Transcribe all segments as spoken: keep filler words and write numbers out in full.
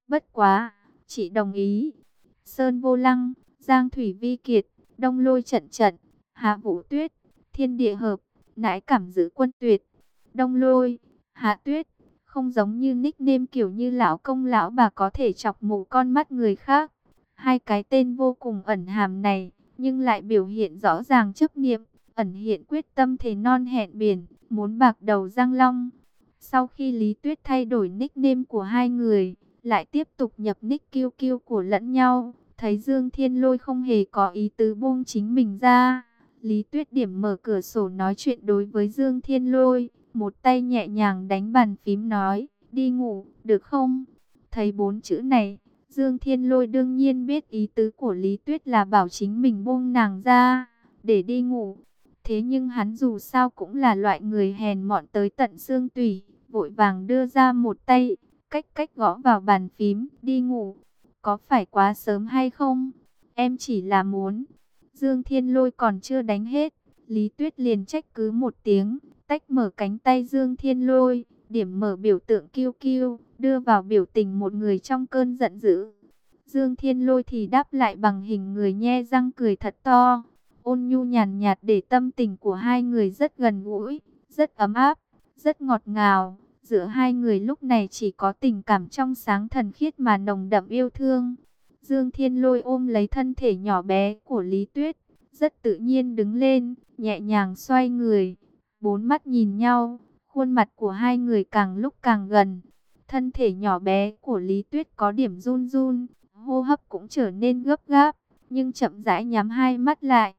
Bất quá, chị đồng ý. Sơn Vô Lăng, Giang Thủy Vi Kiệt, Đông Lôi Trận Trận, Hạ Vũ Tuyết, Thiên Địa Hợp, Nãi Cảm Giữ Quân Tuyệt. Đông Lôi, Hạ Tuyết, không giống như nickname kiểu như lão công lão bà có thể chọc mù con mắt người khác. Hai cái tên vô cùng ẩn hàm này, nhưng lại biểu hiện rõ ràng chấp niệm, ẩn hiện quyết tâm thề non hẹn biển, muốn bạc đầu Giang Long. Sau khi Lý Tuyết thay đổi nickname của hai người, lại tiếp tục nhập nick kiêu kiêu của lẫn nhau, thấy Dương Thiên Lôi không hề có ý tứ buông chính mình ra. Lý Tuyết điểm mở cửa sổ nói chuyện đối với Dương Thiên Lôi, một tay nhẹ nhàng đánh bàn phím nói, đi ngủ, được không? Thấy bốn chữ này, Dương Thiên Lôi đương nhiên biết ý tứ của Lý Tuyết là bảo chính mình buông nàng ra, để đi ngủ. Thế nhưng hắn dù sao cũng là loại người hèn mọn tới tận xương tủy, vội vàng đưa ra một tay, cách cách gõ vào bàn phím, đi ngủ. Có phải quá sớm hay không? Em chỉ là muốn. Dương Thiên Lôi còn chưa đánh hết, Lý Tuyết liền trách cứ một tiếng, tách mở cánh tay Dương Thiên Lôi, điểm mở biểu tượng kiêu kiêu, đưa vào biểu tình một người trong cơn giận dữ. Dương Thiên Lôi thì đáp lại bằng hình người nhe răng cười thật to, ôn nhu nhàn nhạt để tâm tình của hai người rất gần gũi, rất ấm áp, rất ngọt ngào. Giữa hai người lúc này chỉ có tình cảm trong sáng thuần khiết mà nồng đậm yêu thương. Dương Thiên Lôi ôm lấy thân thể nhỏ bé của Lý Tuyết, rất tự nhiên đứng lên, nhẹ nhàng xoay người. Bốn mắt nhìn nhau, khuôn mặt của hai người càng lúc càng gần. Thân thể nhỏ bé của Lý Tuyết có điểm run run, hô hấp cũng trở nên gấp gáp, nhưng chậm rãi nhắm hai mắt lại.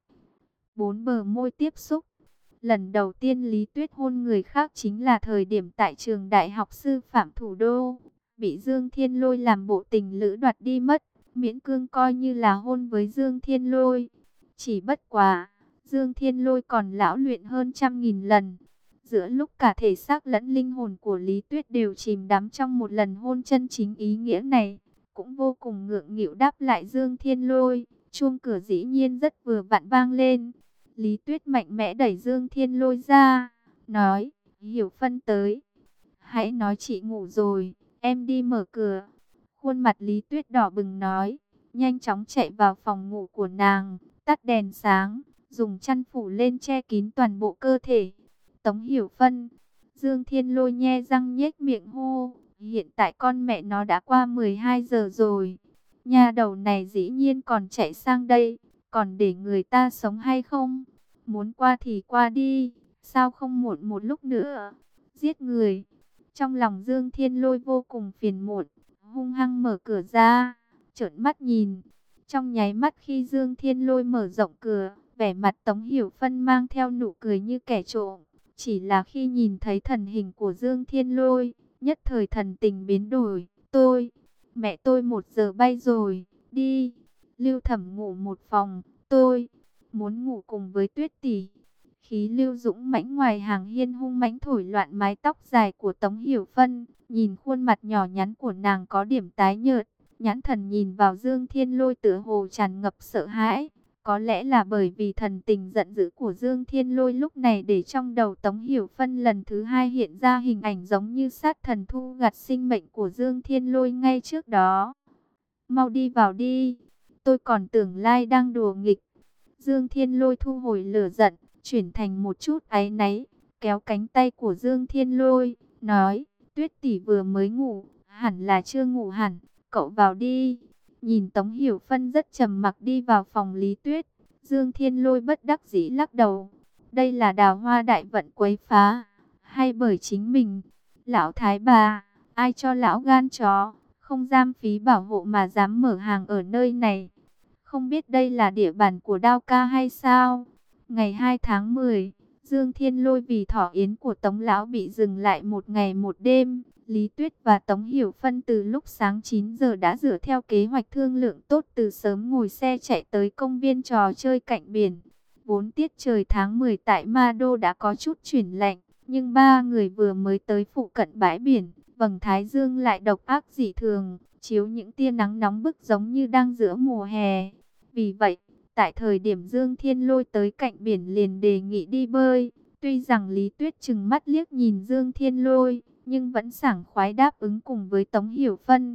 Bốn bờ môi tiếp xúc. Lần đầu tiên Lý Tuyết hôn người khác chính là thời điểm tại trường Đại học Sư phạm Thủ đô, bị Dương Thiên Lôi làm bộ tình lữ đoạt đi mất, miễn cương coi như là hôn với Dương Thiên Lôi. Chỉ bất quá, Dương Thiên Lôi còn lão luyện hơn trăm nghìn lần. Giữa lúc cả thể xác lẫn linh hồn của Lý Tuyết đều chìm đắm trong một lần hôn chân chính ý nghĩa này, cũng vô cùng ngượng nghịu đáp lại Dương Thiên Lôi. Chuông cửa dĩ nhiên rất vừa vặn vang lên. Lý Tuyết mạnh mẽ đẩy Dương Thiên Lôi ra, nói, Hiểu Phân tới. Hãy nói chị ngủ rồi, em đi mở cửa. Khuôn mặt Lý Tuyết đỏ bừng nói, nhanh chóng chạy vào phòng ngủ của nàng, tắt đèn sáng, dùng chăn phủ lên che kín toàn bộ cơ thể. Tống Hiểu Phân, Dương Thiên Lôi nhe răng nhếch miệng hô, hiện tại con mẹ nó đã qua mười hai giờ rồi. Nhà đầu này dĩ nhiên còn chạy sang đây, còn để người ta sống hay không? Muốn qua thì qua đi, sao không muộn một lúc nữa? Giết người. Trong lòng Dương Thiên Lôi vô cùng phiền muộn, hung hăng mở cửa ra, trợn mắt nhìn. Trong nháy mắt khi Dương Thiên Lôi mở rộng cửa, vẻ mặt Tống Hiểu Phân mang theo nụ cười như kẻ trộm. Chỉ là khi nhìn thấy thần hình của Dương Thiên Lôi, nhất thời thần tình biến đổi. Tôi, mẹ tôi một giờ bay rồi, đi. Lưu Thẩm ngủ một phòng, tôi muốn ngủ cùng với Tuyết tỷ. Khí lưu dũng mãnh ngoài hàng hiên hung mãnh thổi loạn mái tóc dài của Tống Hiểu Phân, nhìn khuôn mặt nhỏ nhắn của nàng có điểm tái nhợt, nhãn thần nhìn vào Dương Thiên Lôi tựa hồ tràn ngập sợ hãi. Có lẽ là bởi vì thần tình giận dữ của Dương Thiên Lôi lúc này để trong đầu Tống Hiểu Phân lần thứ hai hiện ra hình ảnh giống như sát thần thu gặt sinh mệnh của Dương Thiên Lôi ngay trước đó. Mau đi vào đi, tôi còn tưởng Lai đang đùa nghịch. Dương Thiên Lôi thu hồi lửa giận, chuyển thành một chút áy náy, kéo cánh tay của Dương Thiên Lôi, nói, Tuyết tỷ vừa mới ngủ, hẳn là chưa ngủ hẳn, cậu vào đi. Nhìn Tống Hiểu Phân rất trầm mặc đi vào phòng Lý Tuyết, Dương Thiên Lôi bất đắc dĩ lắc đầu. Đây là Đào Hoa đại vận quấy phá, hay bởi chính mình? Lão thái bà, ai cho lão gan chó, không giam phí bảo hộ mà dám mở hàng ở nơi này? Không biết đây là địa bàn của Đao ca hay sao? Ngày hai tháng mười, Dương Thiên Lôi vì thọ yến của Tống lão bị dừng lại một ngày một đêm. Lý Tuyết và Tống Hiểu Phân từ lúc sáng chín giờ đã dựa theo kế hoạch thương lượng tốt từ sớm ngồi xe chạy tới công viên trò chơi cạnh biển. Vốn tiết trời tháng mười tại Ma Đô đã có chút chuyển lạnh, nhưng ba người vừa mới tới phụ cận bãi biển, vầng thái dương lại độc ác dị thường, chiếu những tia nắng nóng bức giống như đang giữa mùa hè. Vì vậy, tại thời điểm Dương Thiên Lôi tới cạnh biển liền đề nghị đi bơi. Tuy rằng Lý Tuyết trừng mắt liếc nhìn Dương Thiên Lôi, nhưng vẫn sảng khoái đáp ứng cùng với Tống Hiểu Phân.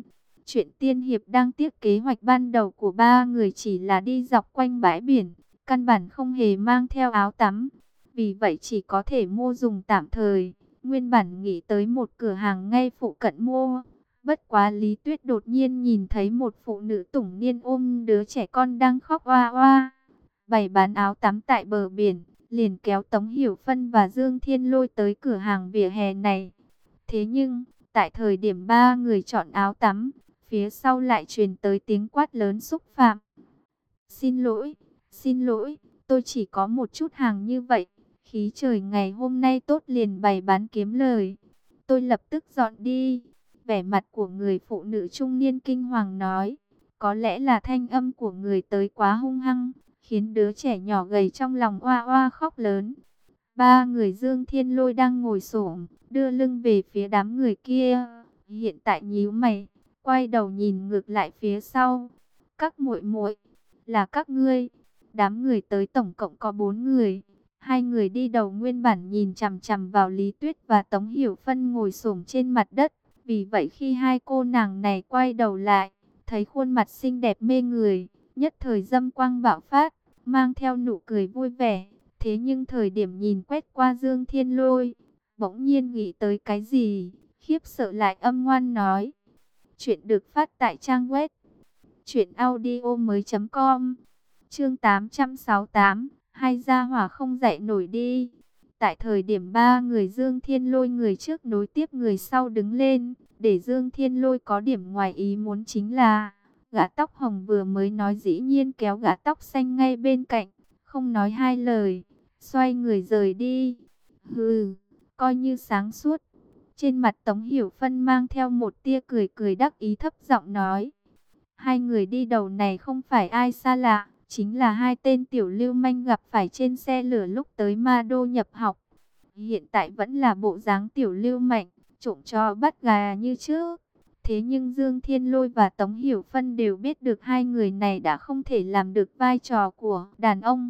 Chuyện tiên hiệp đang tiếc kế hoạch ban đầu của ba người chỉ là đi dọc quanh bãi biển, căn bản không hề mang theo áo tắm. Vì vậy chỉ có thể mua dùng tạm thời. Nguyên bản nghĩ tới một cửa hàng ngay phụ cận mua. Bất quá Lý Tuyết đột nhiên nhìn thấy một phụ nữ tủng niên ôm đứa trẻ con đang khóc oa oa, bày bán áo tắm tại bờ biển, liền kéo Tống Hiểu Phân và Dương Thiên Lôi tới cửa hàng vỉa hè này. Thế nhưng, tại thời điểm ba người chọn áo tắm, phía sau lại truyền tới tiếng quát lớn xúc phạm. Xin lỗi, xin lỗi, tôi chỉ có một chút hàng như vậy. Khí trời ngày hôm nay tốt liền bày bán kiếm lời. Tôi lập tức dọn đi. Vẻ mặt của người phụ nữ trung niên kinh hoàng nói. Có lẽ là thanh âm của người tới quá hung hăng, khiến đứa trẻ nhỏ gầy trong lòng oa oa khóc lớn. Ba người Dương Thiên Lôi đang ngồi xổm, đưa lưng về phía đám người kia. Hiện tại nhíu mày, quay đầu nhìn ngược lại phía sau. Các muội muội, là các ngươi. Đám người tới tổng cộng có bốn người. Hai người đi đầu nguyên bản nhìn chằm chằm vào Lý Tuyết và Tống Hiểu Phân ngồi xổm trên mặt đất. Vì vậy khi hai cô nàng này quay đầu lại, thấy khuôn mặt xinh đẹp mê người, nhất thời dâm quang bạo phát, mang theo nụ cười vui vẻ. Thế nhưng thời điểm nhìn quét qua Dương Thiên Lôi, bỗng nhiên nghĩ tới cái gì, khiếp sợ lại âm ngoan nói. Chuyện được phát tại trang web truyện audio mới chấm com. Chương tám trăm sáu mươi tám, hai gia hỏa không dậy nổi đi. Tại thời điểm ba người Dương Thiên Lôi người trước nối tiếp người sau đứng lên, để Dương Thiên Lôi có điểm ngoài ý muốn chính là, gã tóc hồng vừa mới nói dĩ nhiên kéo gã tóc xanh ngay bên cạnh, không nói hai lời, xoay người rời đi. Hừ, coi như sáng suốt. Trên mặt Tống Hiểu Phân mang theo một tia cười cười đắc ý thấp giọng nói. Hai người đi đầu này không phải ai xa lạ, chính là hai tên tiểu lưu manh gặp phải trên xe lửa lúc tới Ma Đô nhập học. Hiện tại vẫn là bộ dáng tiểu lưu manh, trộm chó bắt gà như trước. Thế nhưng Dương Thiên Lôi và Tống Hiểu Phân đều biết được hai người này đã không thể làm được vai trò của đàn ông.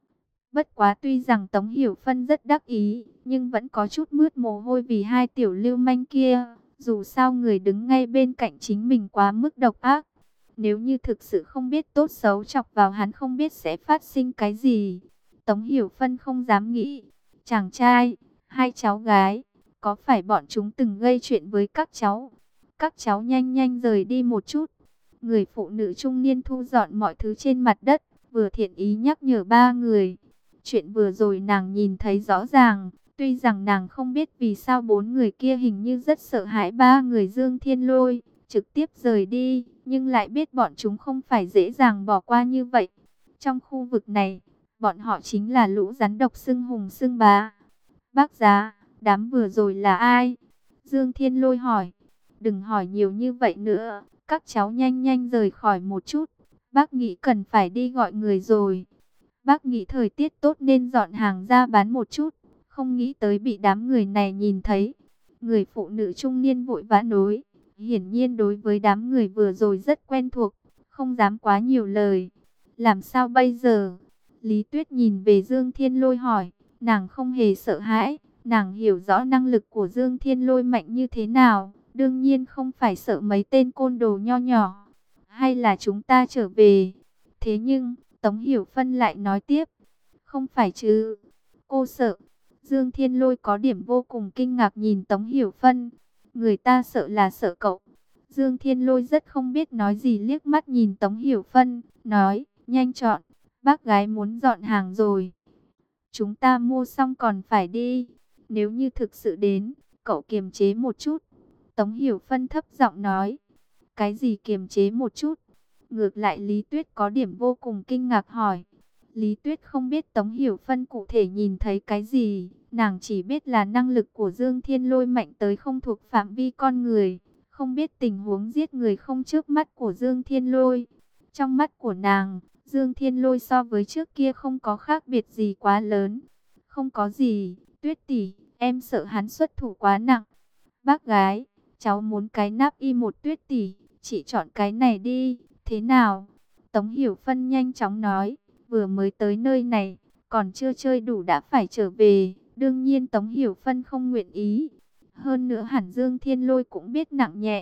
Bất quá tuy rằng Tống Hiểu Phân rất đắc ý, nhưng vẫn có chút mướt mồ hôi vì hai tiểu lưu manh kia. Dù sao người đứng ngay bên cạnh chính mình quá mức độc ác. Nếu như thực sự không biết tốt xấu chọc vào hắn không biết sẽ phát sinh cái gì. Tống Hiểu Phân không dám nghĩ. Chàng trai, hai cháu gái, có phải bọn chúng từng gây chuyện với các cháu? Các cháu nhanh nhanh rời đi một chút. Người phụ nữ trung niên thu dọn mọi thứ trên mặt đất, vừa thiện ý nhắc nhở ba người. Chuyện vừa rồi nàng nhìn thấy rõ ràng, tuy rằng nàng không biết vì sao bốn người kia hình như rất sợ hãi ba người Dương Thiên Lôi, trực tiếp rời đi, nhưng lại biết bọn chúng không phải dễ dàng bỏ qua như vậy. Trong khu vực này, bọn họ chính là lũ rắn độc xưng hùng xưng bá. Bác giá, đám vừa rồi là ai? Dương Thiên Lôi hỏi. Đừng hỏi nhiều như vậy nữa, các cháu nhanh nhanh rời khỏi một chút. Bác nghĩ cần phải đi gọi người rồi. Bác nghĩ thời tiết tốt nên dọn hàng ra bán một chút, không nghĩ tới bị đám người này nhìn thấy. Người phụ nữ trung niên vội vã nói, hiển nhiên đối với đám người vừa rồi rất quen thuộc, không dám quá nhiều lời. Làm sao bây giờ? Lý Tuyết nhìn về Dương Thiên Lôi hỏi, nàng không hề sợ hãi, nàng hiểu rõ năng lực của Dương Thiên Lôi mạnh như thế nào, đương nhiên không phải sợ mấy tên côn đồ nho nhỏ. Hay là chúng ta trở về? Thế nhưng Tống Hiểu Phân lại nói tiếp, không phải chứ, cô sợ. Dương Thiên Lôi có điểm vô cùng kinh ngạc nhìn Tống Hiểu Phân, người ta sợ là sợ cậu. Dương Thiên Lôi rất không biết nói gì liếc mắt nhìn Tống Hiểu Phân, nói, nhanh chọn, bác gái muốn dọn hàng rồi. Chúng ta mua xong còn phải đi, nếu như thực sự đến, cậu kiềm chế một chút. Tống Hiểu Phân thấp giọng nói, cái gì kiềm chế một chút? Ngược lại Lý Tuyết có điểm vô cùng kinh ngạc hỏi. Lý Tuyết không biết Tống Hiểu Phân cụ thể nhìn thấy cái gì. Nàng chỉ biết là năng lực của Dương Thiên Lôi mạnh tới không thuộc phạm vi con người. Không biết tình huống giết người không trước mắt của Dương Thiên Lôi. Trong mắt của nàng, Dương Thiên Lôi so với trước kia không có khác biệt gì quá lớn. Không có gì, Tuyết tỷ, em sợ hắn xuất thủ quá nặng. Bác gái, cháu muốn cái nắp y một Tuyết tỷ, chị chọn cái này đi. Thế nào? Tống Hiểu Phân nhanh chóng nói, vừa mới tới nơi này, còn chưa chơi đủ đã phải trở về. Đương nhiên Tống Hiểu Phân không nguyện ý. Hơn nữa hẳn Dương Thiên Lôi cũng biết nặng nhẹ.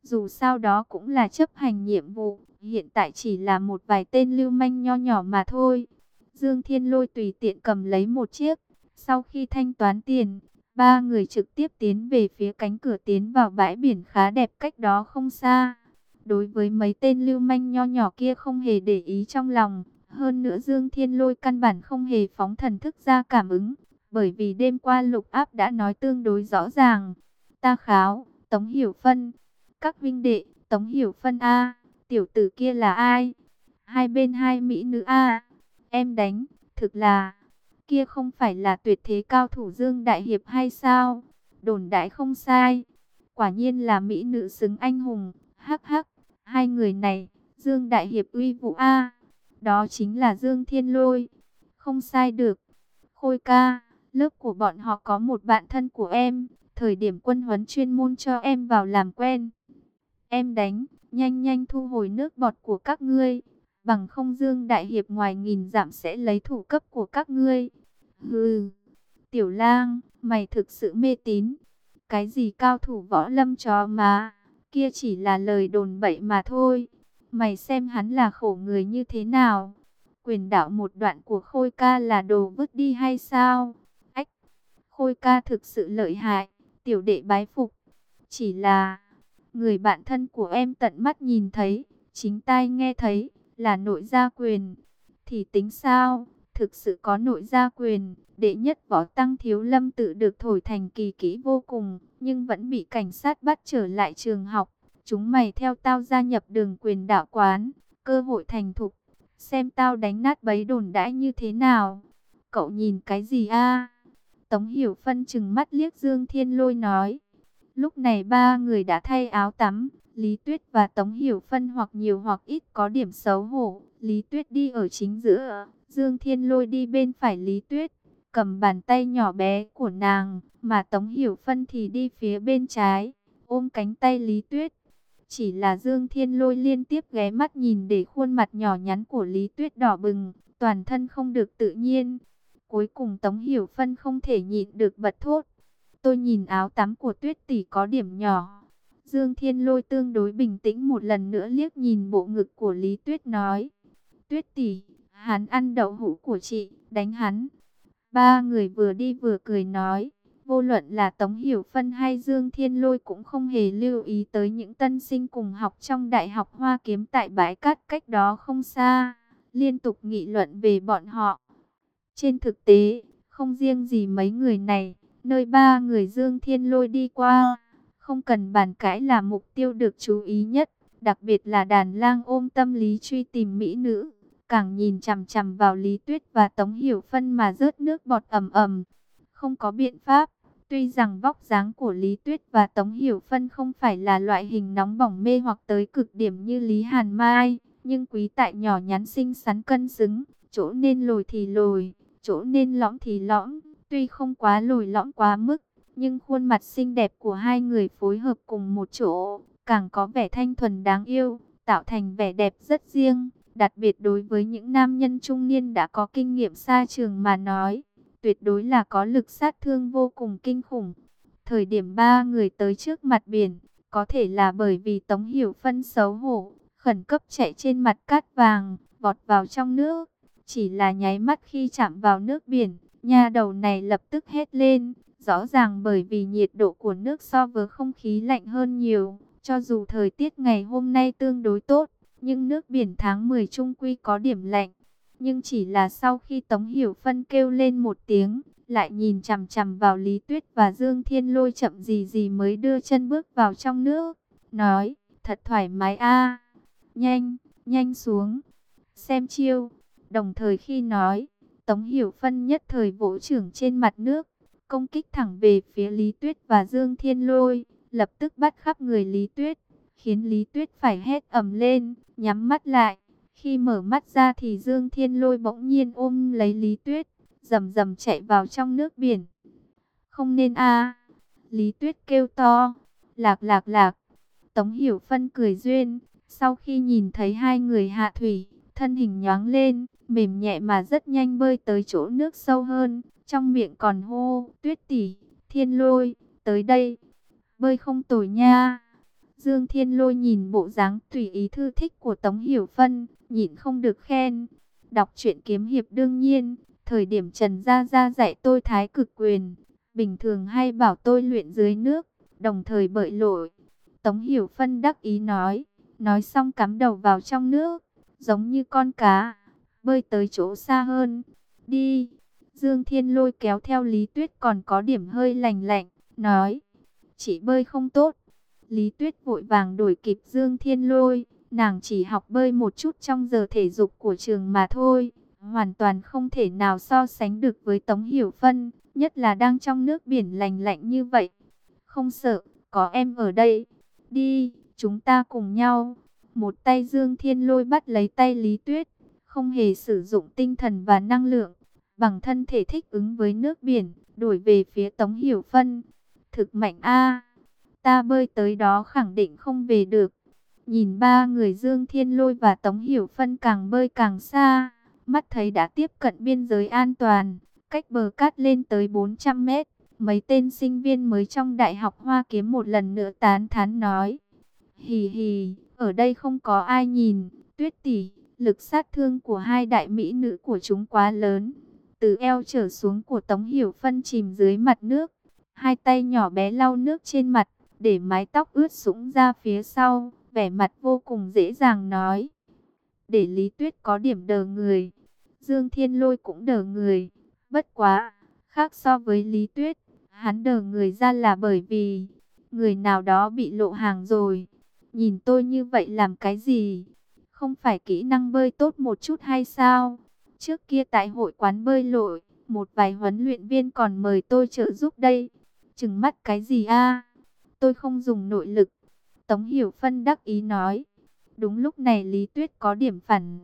Dù sao đó cũng là chấp hành nhiệm vụ, hiện tại chỉ là một vài tên lưu manh nho nhỏ mà thôi. Dương Thiên Lôi tùy tiện cầm lấy một chiếc, sau khi thanh toán tiền, ba người trực tiếp tiến về phía cánh cửa tiến vào bãi biển khá đẹp cách đó không xa. Đối với mấy tên lưu manh nho nhỏ kia không hề để ý trong lòng, hơn nữa Dương Thiên Lôi căn bản không hề phóng thần thức ra cảm ứng, bởi vì đêm qua Lục Áp đã nói tương đối rõ ràng. Ta kháo, Tống Hiểu Phân, các huynh đệ, Tống Hiểu Phân a, tiểu tử kia là ai? Hai bên hai mỹ nữ a, em đánh, thực là, kia không phải là tuyệt thế cao thủ Dương Đại Hiệp hay sao? Đồn đại không sai, quả nhiên là mỹ nữ xứng anh hùng, hắc hắc, hai người này, Dương Đại Hiệp uy vũ a, đó chính là Dương Thiên Lôi, không sai được. Khôi ca, lớp của bọn họ có một bạn thân của em, thời điểm quân huấn chuyên môn cho em vào làm quen. Em đánh, nhanh nhanh thu hồi nước bọt của các ngươi, bằng không Dương Đại Hiệp ngoài nghìn dặm sẽ lấy thủ cấp của các ngươi. Hừ, Tiểu Lang, mày thực sự mê tín. Cái gì cao thủ võ lâm chó má, kia chỉ là lời đồn bậy mà thôi. Mày xem hắn là khổ người như thế nào. Quyền đạo một đoạn của Khôi ca là đồ vứt đi hay sao? Ách, Khôi ca thực sự lợi hại, tiểu đệ bái phục. Chỉ là, người bạn thân của em tận mắt nhìn thấy, chính tai nghe thấy, là nội gia quyền. Thì tính sao? Thực sự có nội gia quyền, đệ nhất võ tăng Thiếu Lâm tự được thổi thành kỳ kỹ vô cùng, nhưng vẫn bị cảnh sát bắt trở lại trường học. Chúng mày theo tao gia nhập đường quyền đạo quán, cơ hội thành thục, xem tao đánh nát bấy đồn đãi như thế nào. Cậu nhìn cái gì a? Tống Hiểu Phân trừng mắt liếc Dương Thiên Lôi nói. Lúc này ba người đã thay áo tắm, Lý Tuyết và Tống Hiểu Phân hoặc nhiều hoặc ít có điểm xấu hổ. Lý Tuyết đi ở chính giữa, Dương Thiên Lôi đi bên phải Lý Tuyết, cầm bàn tay nhỏ bé của nàng, mà Tống Hiểu Phân thì đi phía bên trái, ôm cánh tay Lý Tuyết. Chỉ là Dương Thiên Lôi liên tiếp ghé mắt nhìn để khuôn mặt nhỏ nhắn của Lý Tuyết đỏ bừng, toàn thân không được tự nhiên. Cuối cùng Tống Hiểu Phân không thể nhịn được bật thốt. Tôi nhìn áo tắm của Tuyết tỷ có điểm nhỏ. Dương Thiên Lôi tương đối bình tĩnh một lần nữa liếc nhìn bộ ngực của Lý Tuyết nói. Tuyết tỷ, hắn ăn đậu hũ của chị, đánh hắn. Ba người vừa đi vừa cười nói. Vô luận là Tống Hiểu Phân hay Dương Thiên Lôi cũng không hề lưu ý tới những tân sinh cùng học trong Đại học Hoa Kiếm tại bãi cát cách đó không xa. Liên tục nghị luận về bọn họ. Trên thực tế, không riêng gì mấy người này, nơi ba người Dương Thiên Lôi đi qua, không cần bàn cãi là mục tiêu được chú ý nhất. Đặc biệt là đàn lang ôm tâm lý truy tìm mỹ nữ, càng nhìn chằm chằm vào Lý Tuyết và Tống Hiểu Phân mà rớt nước bọt ầm ầm. Không có biện pháp, tuy rằng vóc dáng của Lý Tuyết và Tống Hiểu Phân không phải là loại hình nóng bỏng mê hoặc tới cực điểm như Lý Hàn Mai, nhưng quý tại nhỏ nhắn xinh xắn cân xứng, chỗ nên lồi thì lồi, chỗ nên lõm thì lõm, tuy không quá lồi lõm quá mức, nhưng khuôn mặt xinh đẹp của hai người phối hợp cùng một chỗ, càng có vẻ thanh thuần đáng yêu, tạo thành vẻ đẹp rất riêng, đặc biệt đối với những nam nhân trung niên đã có kinh nghiệm xa trường mà nói, tuyệt đối là có lực sát thương vô cùng kinh khủng. Thời điểm ba người tới trước mặt biển, có thể là bởi vì Tống Hiểu Phân xấu hổ, khẩn cấp chạy trên mặt cát vàng, vọt vào trong nước. Chỉ là nháy mắt khi chạm vào nước biển, nha đầu này lập tức hét lên. Rõ ràng bởi vì nhiệt độ của nước so với không khí lạnh hơn nhiều. Cho dù thời tiết ngày hôm nay tương đối tốt, nhưng nước biển tháng mười chung quy có điểm lạnh. Nhưng chỉ là sau khi Tống Hiểu Phân kêu lên một tiếng, lại nhìn chằm chằm vào Lý Tuyết và Dương Thiên Lôi chậm gì gì mới đưa chân bước vào trong nước. Nói, thật thoải mái a, nhanh, nhanh xuống, xem chiêu. Đồng thời khi nói, Tống Hiểu Phân nhất thời vỗ chưởng trên mặt nước, công kích thẳng về phía Lý Tuyết và Dương Thiên Lôi, lập tức bắt khắp người Lý Tuyết, khiến Lý Tuyết phải hét ầm lên, nhắm mắt lại. Khi mở mắt ra thì Dương Thiên Lôi bỗng nhiên ôm lấy Lý Tuyết, rầm rầm chạy vào trong nước biển. Không nên a, Lý Tuyết kêu to, lạc lạc lạc. Tống Hiểu Phân cười duyên, sau khi nhìn thấy hai người hạ thủy, thân hình nhoáng lên, mềm nhẹ mà rất nhanh bơi tới chỗ nước sâu hơn, trong miệng còn hô, Tuyết tỷ, Thiên Lôi, tới đây, bơi không tồi nha. Dương Thiên Lôi nhìn bộ dáng tùy ý thư thích của Tống Hiểu Phân, nhịn không được khen. Đọc truyện kiếm hiệp đương nhiên, thời điểm Trần Gia Gia dạy tôi thái cực quyền, bình thường hay bảo tôi luyện dưới nước, đồng thời bơi lội. Tống Hiểu Phân đắc ý nói, nói xong cắm đầu vào trong nước, giống như con cá, bơi tới chỗ xa hơn. Đi. Dương Thiên Lôi kéo theo Lý Tuyết còn có điểm hơi lành lạnh, nói, chỉ bơi không tốt. Lý Tuyết vội vàng đuổi kịp Dương Thiên Lôi, nàng chỉ học bơi một chút trong giờ thể dục của trường mà thôi, hoàn toàn không thể nào so sánh được với Tống Hiểu Phân, nhất là đang trong nước biển lành lạnh như vậy. Không sợ, có em ở đây. Đi, chúng ta cùng nhau. Một tay Dương Thiên Lôi bắt lấy tay Lý Tuyết, không hề sử dụng tinh thần và năng lượng, bằng thân thể thích ứng với nước biển, đuổi về phía Tống Hiểu Phân. Thực mạnh a, ta bơi tới đó khẳng định không về được. Nhìn ba người Dương Thiên Lôi và Tống Hiểu Phân càng bơi càng xa, mắt thấy đã tiếp cận biên giới an toàn, cách bờ cát lên tới bốn trăm mét. Mấy tên sinh viên mới trong Đại học Hoa Kiếm một lần nữa tán thán nói, hì hì, ở đây không có ai nhìn. Tuyết tỷ, lực sát thương của hai đại mỹ nữ của chúng quá lớn. Từ eo trở xuống của Tống Hiểu Phân chìm dưới mặt nước, hai tay nhỏ bé lau nước trên mặt, để mái tóc ướt sũng ra phía sau, vẻ mặt vô cùng dễ dàng nói. Để Lý Tuyết có điểm đờ người, Dương Thiên Lôi cũng đờ người. Bất quá, khác so với Lý Tuyết, hắn đờ người ra là bởi vì người nào đó bị lộ hàng rồi. Nhìn tôi như vậy làm cái gì? Không phải kỹ năng bơi tốt một chút hay sao? Trước kia tại hội quán bơi lội, một vài huấn luyện viên còn mời tôi trợ giúp đây. Trừng mắt cái gì a? Tôi không dùng nội lực. Tống Hiểu Phân đắc ý nói. Đúng lúc này Lý Tuyết có điểm phản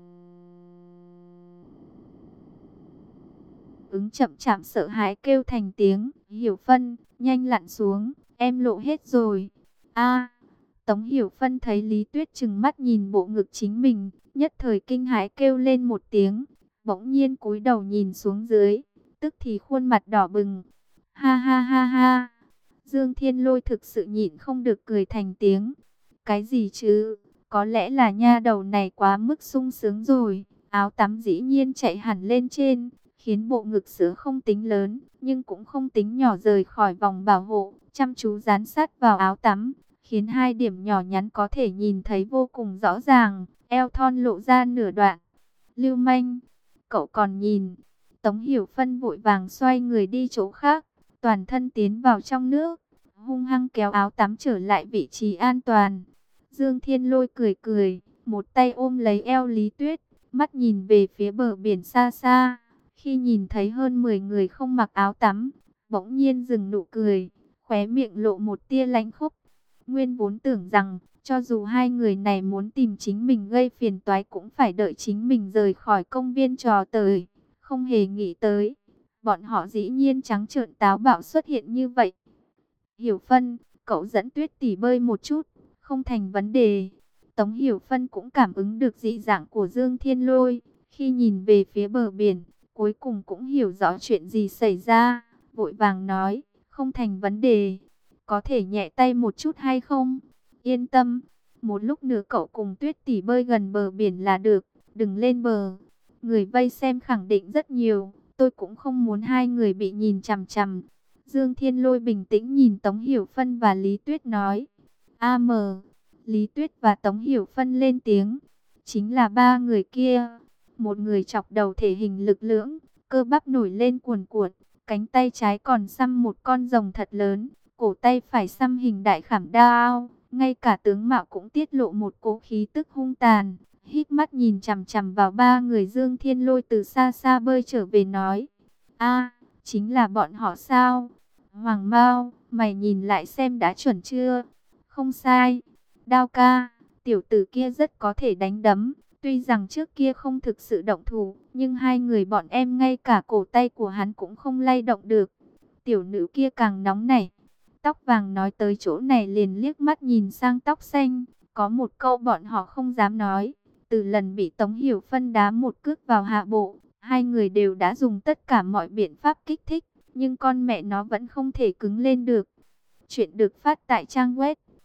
ứng chậm chạp sợ hãi kêu thành tiếng. Hiểu Phân, nhanh lặn xuống, em lộ hết rồi. A. Tống Hiểu Phân thấy Lý Tuyết trừng mắt nhìn bộ ngực chính mình, nhất thời kinh hãi kêu lên một tiếng, bỗng nhiên cúi đầu nhìn xuống dưới, tức thì khuôn mặt đỏ bừng. Ha ha ha ha. Dương Thiên Lôi thực sự nhịn không được cười thành tiếng. Cái gì chứ? Có lẽ là nha đầu này quá mức sung sướng rồi. Áo tắm dĩ nhiên chạy hẳn lên trên, khiến bộ ngực sữa không tính lớn, nhưng cũng không tính nhỏ rời khỏi vòng bảo hộ, chăm chú dán sát vào áo tắm, khiến hai điểm nhỏ nhắn có thể nhìn thấy vô cùng rõ ràng, eo thon lộ ra nửa đoạn. Lưu manh, cậu còn nhìn? Tống Hiểu Phân vội vàng xoay người đi chỗ khác, toàn thân tiến vào trong nước, hung hăng kéo áo tắm trở lại vị trí an toàn. Dương Thiên Lôi cười cười, một tay ôm lấy eo Lý Tuyết, mắt nhìn về phía bờ biển xa xa. Khi nhìn thấy hơn mười người không mặc áo tắm, bỗng nhiên dừng nụ cười, khóe miệng lộ một tia lãnh khốc. Nguyên vốn tưởng rằng, cho dù hai người này muốn tìm chính mình gây phiền toái cũng phải đợi chính mình rời khỏi công viên trò tới. Không hề nghĩ tới, bọn họ dĩ nhiên trắng trợn táo bạo xuất hiện như vậy. Hiểu Phân, cậu dẫn Tuyết tỷ bơi một chút, không thành vấn đề. Tống Hiểu Phân cũng cảm ứng được dị dạng của Dương Thiên Lôi, khi nhìn về phía bờ biển, cuối cùng cũng hiểu rõ chuyện gì xảy ra, vội vàng nói, không thành vấn đề. Có thể nhẹ tay một chút hay không? Yên tâm, một lúc nữa cậu cùng Tuyết tỷ bơi gần bờ biển là được, đừng lên bờ. Người vây xem khẳng định rất nhiều, tôi cũng không muốn hai người bị nhìn chằm chằm. Dương Thiên Lôi bình tĩnh nhìn Tống Hiểu Phân và Lý Tuyết nói. A mờ, Lý Tuyết và Tống Hiểu Phân lên tiếng. Chính là ba người kia. Một người chọc đầu thể hình lực lưỡng, cơ bắp nổi lên cuồn cuộn, cánh tay trái còn xăm một con rồng thật lớn, cổ tay phải xăm hình đại khảm đao, ngay cả tướng mạo cũng tiết lộ một cỗ khí tức hung tàn. Hít mắt nhìn chằm chằm vào ba người Dương Thiên Lôi từ xa xa bơi trở về nói. A, chính là bọn họ sao? Hoàng Mao, mày nhìn lại xem đã chuẩn chưa? Không sai. Đao ca, tiểu tử kia rất có thể đánh đấm. Tuy rằng trước kia không thực sự động thủ, nhưng hai người bọn em ngay cả cổ tay của hắn cũng không lay động được. Tiểu nữ kia càng nóng nảy. Tóc vàng nói tới chỗ này liền liếc mắt nhìn sang tóc xanh. Có một câu bọn họ không dám nói. Từ lần bị Tống Hiểu Phân đá một cước vào hạ bộ, hai người đều đã dùng tất cả mọi biện pháp kích thích, nhưng con mẹ nó vẫn không thể cứng lên được. Chuyện được phát tại trang web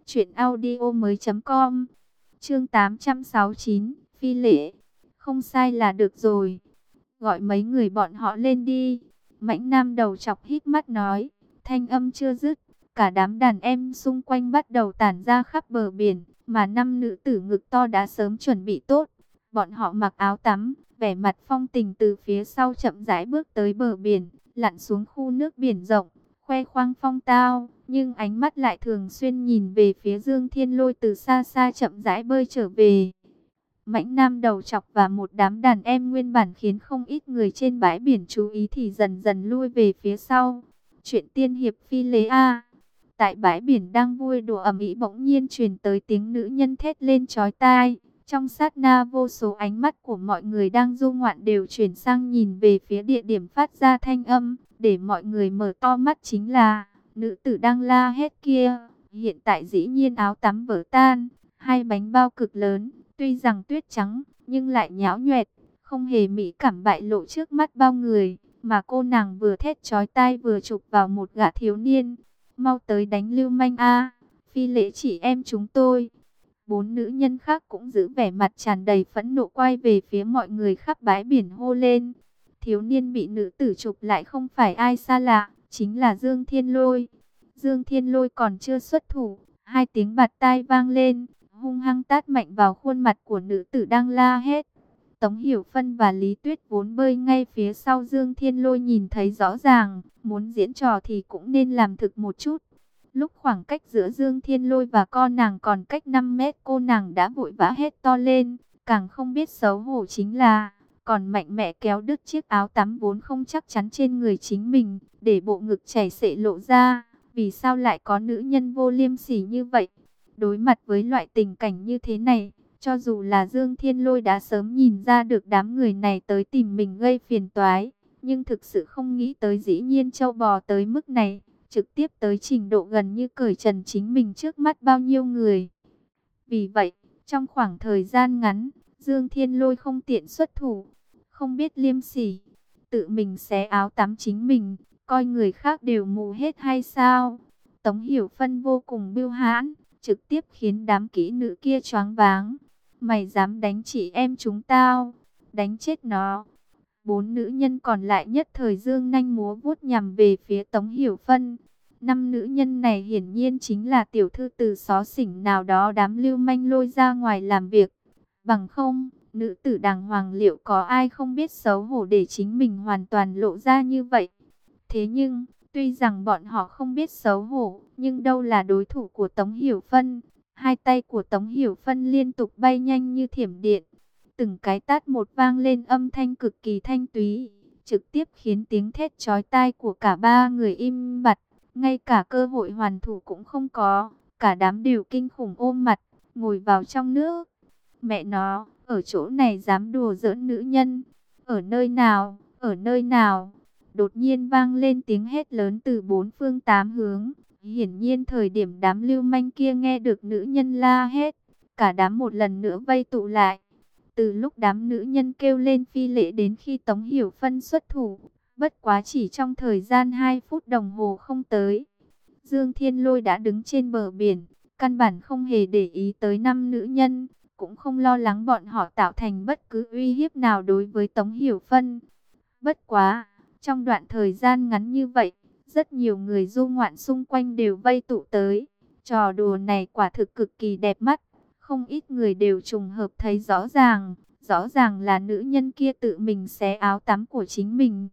Chuyện audio mới com. Chương tám trăm sáu mươi chín, phi lễ. Không sai là được rồi. Gọi mấy người bọn họ lên đi. Mãnh Nam đầu chọc híp mắt nói. Thanh âm chưa dứt, cả đám đàn em xung quanh bắt đầu tản ra khắp bờ biển, mà năm nữ tử ngực to đã sớm chuẩn bị tốt. Bọn họ mặc áo tắm, vẻ mặt phong tình từ phía sau chậm rãi bước tới bờ biển, lặn xuống khu nước biển rộng, khoe khoang phong tao, nhưng ánh mắt lại thường xuyên nhìn về phía Dương Thiên Lôi từ xa xa chậm rãi bơi trở về. Mãnh Nam đầu chọc và một đám đàn em nguyên bản khiến không ít người trên bãi biển chú ý thì dần dần lui về phía sau. Chuyện tiên hiệp phi lễ a. Tại bãi biển đang vui đùa ầm ĩ bỗng nhiên truyền tới tiếng nữ nhân thét lên chói tai. Trong sát na vô số ánh mắt của mọi người đang du ngoạn đều chuyển sang nhìn về phía địa điểm phát ra thanh âm, để mọi người mở to mắt chính là nữ tử đang la hét kia. Hiện tại dĩ nhiên áo tắm vỡ tan, hai bánh bao cực lớn, tuy rằng tuyết trắng nhưng lại nhão nhoẹt, không hề mỹ cảm bại lộ trước mắt bao người, mà cô nàng vừa thét chói tai vừa chụp vào một gã thiếu niên. Mau tới đánh lưu manh a, phi lễ chị em chúng tôi. Bốn nữ nhân khác cũng giữ vẻ mặt tràn đầy phẫn nộ quay về phía mọi người khắp bãi biển hô lên. Thiếu niên bị nữ tử chụp lại không phải ai xa lạ, chính là Dương Thiên Lôi. Dương Thiên Lôi còn chưa xuất thủ, hai tiếng bạt tai vang lên, hung hăng tát mạnh vào khuôn mặt của nữ tử đang la hét. Tống Hiểu Phân và Lý Tuyết vốn bơi ngay phía sau Dương Thiên Lôi nhìn thấy rõ ràng, muốn diễn trò thì cũng nên làm thực một chút. Lúc khoảng cách giữa Dương Thiên Lôi và con nàng còn cách năm mét, cô nàng đã vội vã hét to lên, càng không biết xấu hổ chính là còn mạnh mẽ kéo đứt chiếc áo tắm vốn không chắc chắn trên người chính mình, để bộ ngực chảy xệ lộ ra. Vì sao lại có nữ nhân vô liêm sỉ như vậy? Đối mặt với loại tình cảnh như thế này, cho dù là Dương Thiên Lôi đã sớm nhìn ra được đám người này tới tìm mình gây phiền toái, nhưng thực sự không nghĩ tới dĩ nhiên trâu bò tới mức này, trực tiếp tới trình độ gần như cởi trần chính mình trước mắt bao nhiêu người. Vì vậy, trong khoảng thời gian ngắn, Dương Thiên Lôi không tiện xuất thủ, không biết liêm sỉ, tự mình xé áo tắm chính mình, coi người khác đều mù hết hay sao? Tống Hiểu Phân vô cùng bưu hãn, trực tiếp khiến đám kỹ nữ kia choáng váng. Mày dám đánh chị em chúng tao, đánh chết nó. Bốn nữ nhân còn lại nhất thời dương nanh múa vuốt nhằm về phía Tống Hiểu Phân. Năm nữ nhân này hiển nhiên chính là tiểu thư từ xó xỉnh nào đó đám lưu manh lôi ra ngoài làm việc. Bằng không, nữ tử đàng hoàng liệu có ai không biết xấu hổ để chính mình hoàn toàn lộ ra như vậy. Thế nhưng, tuy rằng bọn họ không biết xấu hổ, nhưng đâu là đối thủ của Tống Hiểu Phân. Hai tay của Tống Hiểu Phân liên tục bay nhanh như thiểm điện. Từng cái tát một vang lên âm thanh cực kỳ thanh túy, trực tiếp khiến tiếng thét chói tai của cả ba người im bặt. Ngay cả cơ hội hoàn thủ cũng không có, cả đám đều kinh khủng ôm mặt, ngồi vào trong nước. Mẹ nó, ở chỗ này dám đùa giỡn nữ nhân, ở nơi nào, ở nơi nào? Đột nhiên vang lên tiếng hét lớn từ bốn phương tám hướng. Hiển nhiên thời điểm đám lưu manh kia nghe được nữ nhân la hét, cả đám một lần nữa vây tụ lại. Từ lúc đám nữ nhân kêu lên phi lễ đến khi Tống Hiểu Phân xuất thủ, bất quá chỉ trong thời gian hai phút đồng hồ không tới, Dương Thiên Lôi đã đứng trên bờ biển, căn bản không hề để ý tới năm nữ nhân, cũng không lo lắng bọn họ tạo thành bất cứ uy hiếp nào đối với Tống Hiểu Phân. Bất quá, trong đoạn thời gian ngắn như vậy, rất nhiều người du ngoạn xung quanh đều vây tụ tới. Trò đùa này quả thực cực kỳ đẹp mắt, không ít người đều trùng hợp thấy rõ ràng, rõ ràng là nữ nhân kia tự mình xé áo tắm của chính mình.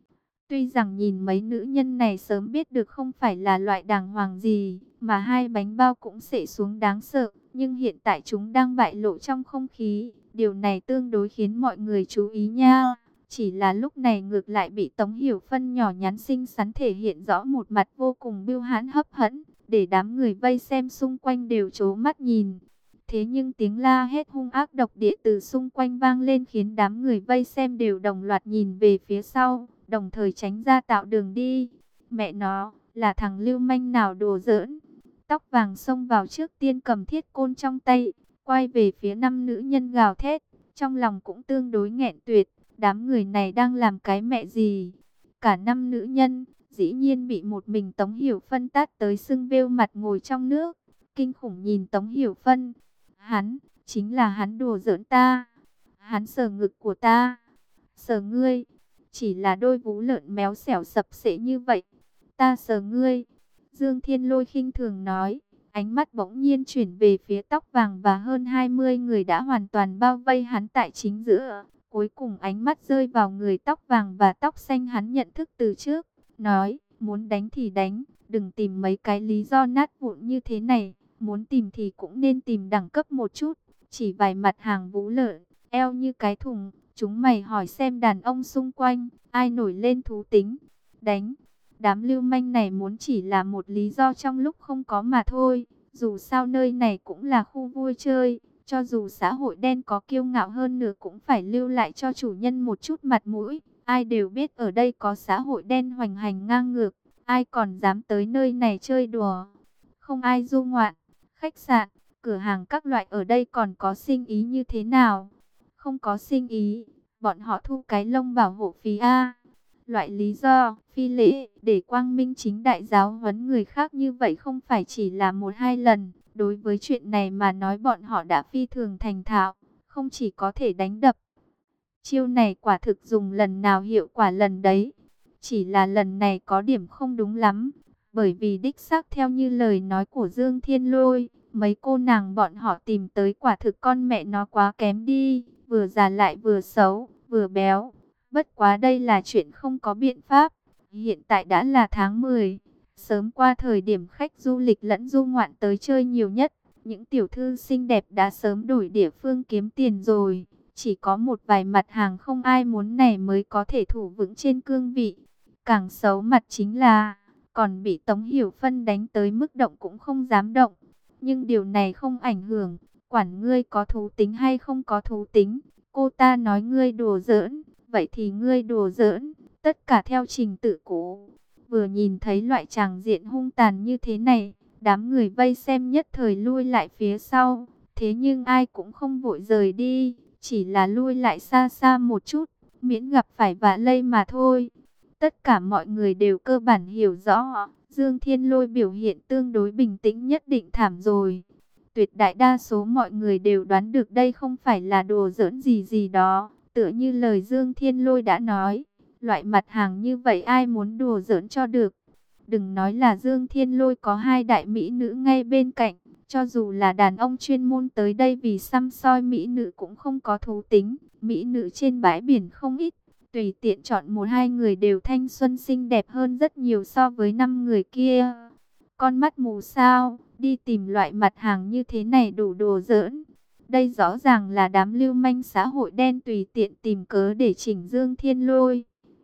Tuy rằng nhìn mấy nữ nhân này sớm biết được không phải là loại đàng hoàng gì, mà hai bánh bao cũng xệ xuống đáng sợ, nhưng hiện tại chúng đang bại lộ trong không khí, điều này tương đối khiến mọi người chú ý nha. Chỉ là lúc này ngược lại bị Tống Hiểu Phân nhỏ nhắn xinh xắn thể hiện rõ một mặt vô cùng bưu hãn hấp hẫn, để đám người vây xem xung quanh đều trố mắt nhìn. Thế nhưng tiếng la hét hung ác độc địa từ xung quanh vang lên khiến đám người vây xem đều đồng loạt nhìn về phía sau, đồng thời tránh ra tạo đường đi. Mẹ nó, là thằng lưu manh nào đùa giỡn. Tóc vàng xông vào trước tiên cầm thiết côn trong tay, quay về phía năm nữ nhân gào thét, trong lòng cũng tương đối nghẹn tuyệt. Đám người này đang làm cái mẹ gì? Cả năm nữ nhân, dĩ nhiên bị một mình Tống Hiểu Phân tát tới sưng vêu mặt ngồi trong nước. kinh khủng nhìn Tống Hiểu Phân. Hắn, chính là hắn đùa giỡn ta. Hắn sờ ngực của ta. Sờ ngươi, chỉ là đôi vú lợn méo xẻo sập sệ như vậy. Ta sờ ngươi. Dương Thiên Lôi khinh thường nói. Ánh mắt bỗng nhiên chuyển về phía tóc vàng và hơn hai mươi người đã hoàn toàn bao vây hắn tại chính giữa. Cuối cùng ánh mắt rơi vào người tóc vàng và tóc xanh, hắn nhận thức từ trước. Nói, muốn đánh thì đánh, đừng tìm mấy cái lý do nát vụn như thế này. Muốn tìm thì cũng nên tìm đẳng cấp một chút. Chỉ vài mặt hàng vú lợn, eo như cái thùng. Chúng mày hỏi xem đàn ông xung quanh, ai nổi lên thú tính. Đánh, đám lưu manh này muốn chỉ là một lý do trong lúc không có mà thôi. Dù sao nơi này cũng là khu vui chơi. Cho dù xã hội đen có kiêu ngạo hơn nữa cũng phải lưu lại cho chủ nhân một chút mặt mũi. Ai đều biết ở đây có xã hội đen hoành hành ngang ngược. Ai còn dám tới nơi này chơi đùa. Không ai du ngoạn, khách sạn, cửa hàng các loại ở đây còn có sinh ý như thế nào? Không có sinh ý, bọn họ thu cái lông bảo hộ phí A. Loại lý do, phi lễ, để quang minh chính đại giáo huấn người khác như vậy không phải chỉ là một hai lần. Đối với chuyện này mà nói bọn họ đã phi thường thành thạo, không chỉ có thể đánh đập. Chiêu này quả thực dùng lần nào hiệu quả lần đấy. Chỉ là lần này có điểm không đúng lắm. Bởi vì đích xác theo như lời nói của Dương Thiên Lôi, mấy cô nàng bọn họ tìm tới quả thực con mẹ nó quá kém đi. Vừa già lại vừa xấu, vừa béo. Bất quá đây là chuyện không có biện pháp. Hiện tại đã là tháng mười. Sớm qua thời điểm khách du lịch lẫn du ngoạn tới chơi nhiều nhất. Những tiểu thư xinh đẹp đã sớm đổi địa phương kiếm tiền rồi. Chỉ có một vài mặt hàng không ai muốn này mới có thể thủ vững trên cương vị. Càng xấu mặt chính là còn bị Tống Hiểu Phân đánh tới mức động cũng không dám động. Nhưng điều này không ảnh hưởng. Quản ngươi có thú tính hay không có thú tính. Cô ta nói ngươi đùa giỡn. Vậy thì ngươi đùa giỡn. Tất cả theo trình tự cũ. Vừa nhìn thấy loại tràng diện hung tàn như thế này, đám người vây xem nhất thời lui lại phía sau. Thế nhưng ai cũng không vội rời đi, chỉ là lui lại xa xa một chút, miễn gặp phải vạ lây mà thôi. Tất cả mọi người đều cơ bản hiểu rõ, Dương Thiên Lôi biểu hiện tương đối bình tĩnh nhất định thảm rồi. Tuyệt đại đa số mọi người đều đoán được đây không phải là đùa giỡn gì gì đó, tựa như lời Dương Thiên Lôi đã nói. Loại mặt hàng như vậy ai muốn đùa giỡn cho được. Đừng nói là Dương Thiên Lôi có hai đại mỹ nữ ngay bên cạnh. Cho dù là đàn ông chuyên môn tới đây vì săm soi mỹ nữ cũng không có thú tính. Mỹ nữ trên bãi biển không ít. Tùy tiện chọn một hai người đều thanh xuân xinh đẹp hơn rất nhiều so với năm người kia. Con mắt mù sao, đi tìm loại mặt hàng như thế này đủ đùa giỡn. Đây rõ ràng là đám lưu manh xã hội đen tùy tiện tìm cớ để chỉnh Dương Thiên Lôi.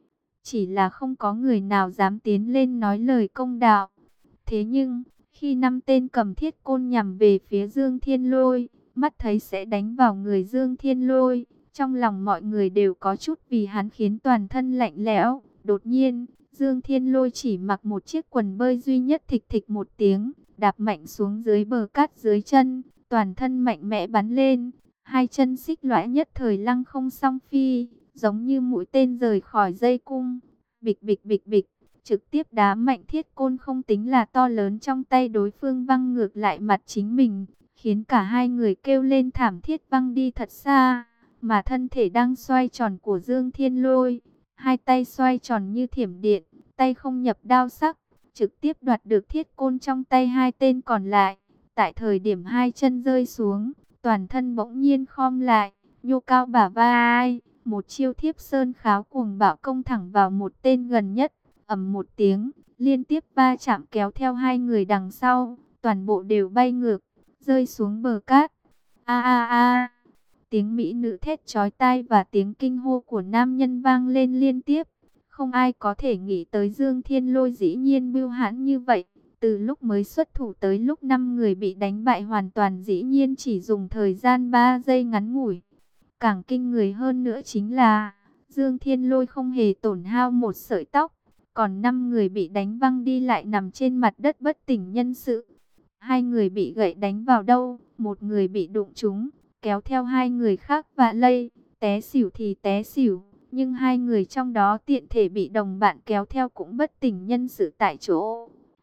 Chỉ là không có người nào dám tiến lên nói lời công đạo. Thế nhưng, khi năm tên cầm thiết côn nhằm về phía Dương Thiên Lôi, mắt thấy sẽ đánh vào người Dương Thiên Lôi, trong lòng mọi người đều có chút vì hắn khiến toàn thân lạnh lẽo. Đột nhiên, Dương Thiên Lôi chỉ mặc một chiếc quần bơi duy nhất, thịch thịch một tiếng, đạp mạnh xuống dưới bờ cát dưới chân, toàn thân mạnh mẽ bắn lên, hai chân xích lõa nhất thời lăng không song phi, giống như mũi tên rời khỏi dây cung, bịch bịch bịch bịch, trực tiếp đá mạnh thiết côn không tính là to lớn trong tay đối phương văng ngược lại mặt chính mình, khiến cả hai người kêu lên thảm thiết văng đi thật xa, mà thân thể đang xoay tròn của Dương Thiên Lôi, hai tay xoay tròn như thiểm điện, tay không nhập đao sắc, trực tiếp đoạt được thiết côn trong tay hai tên còn lại. Tại thời điểm hai chân rơi xuống, toàn thân bỗng nhiên khom lại, nhô cao bả vai, một chiêu thiếp sơn kháo cuồng bạo công thẳng vào một tên gần nhất, ầm một tiếng, liên tiếp va chạm kéo theo hai người đằng sau, toàn bộ đều bay ngược, rơi xuống bờ cát. A a a, tiếng mỹ nữ thét chói tai và tiếng kinh hô của nam nhân vang lên liên tiếp. Không ai có thể nghĩ tới Dương Thiên Lôi dĩ nhiên bưu hãn như vậy. Từ lúc mới xuất thủ tới lúc năm người bị đánh bại hoàn toàn dĩ nhiên chỉ dùng thời gian ba giây ngắn ngủi. Càng kinh người hơn nữa chính là Dương Thiên Lôi không hề tổn hao một sợi tóc. Còn năm người bị đánh văng đi lại nằm trên mặt đất bất tỉnh nhân sự. Hai người bị gậy đánh vào đâu, một người bị đụng trúng, kéo theo hai người khác vạ lây, té xỉu thì té xỉu. Nhưng hai người trong đó tiện thể bị đồng bạn kéo theo cũng bất tỉnh nhân sự tại chỗ.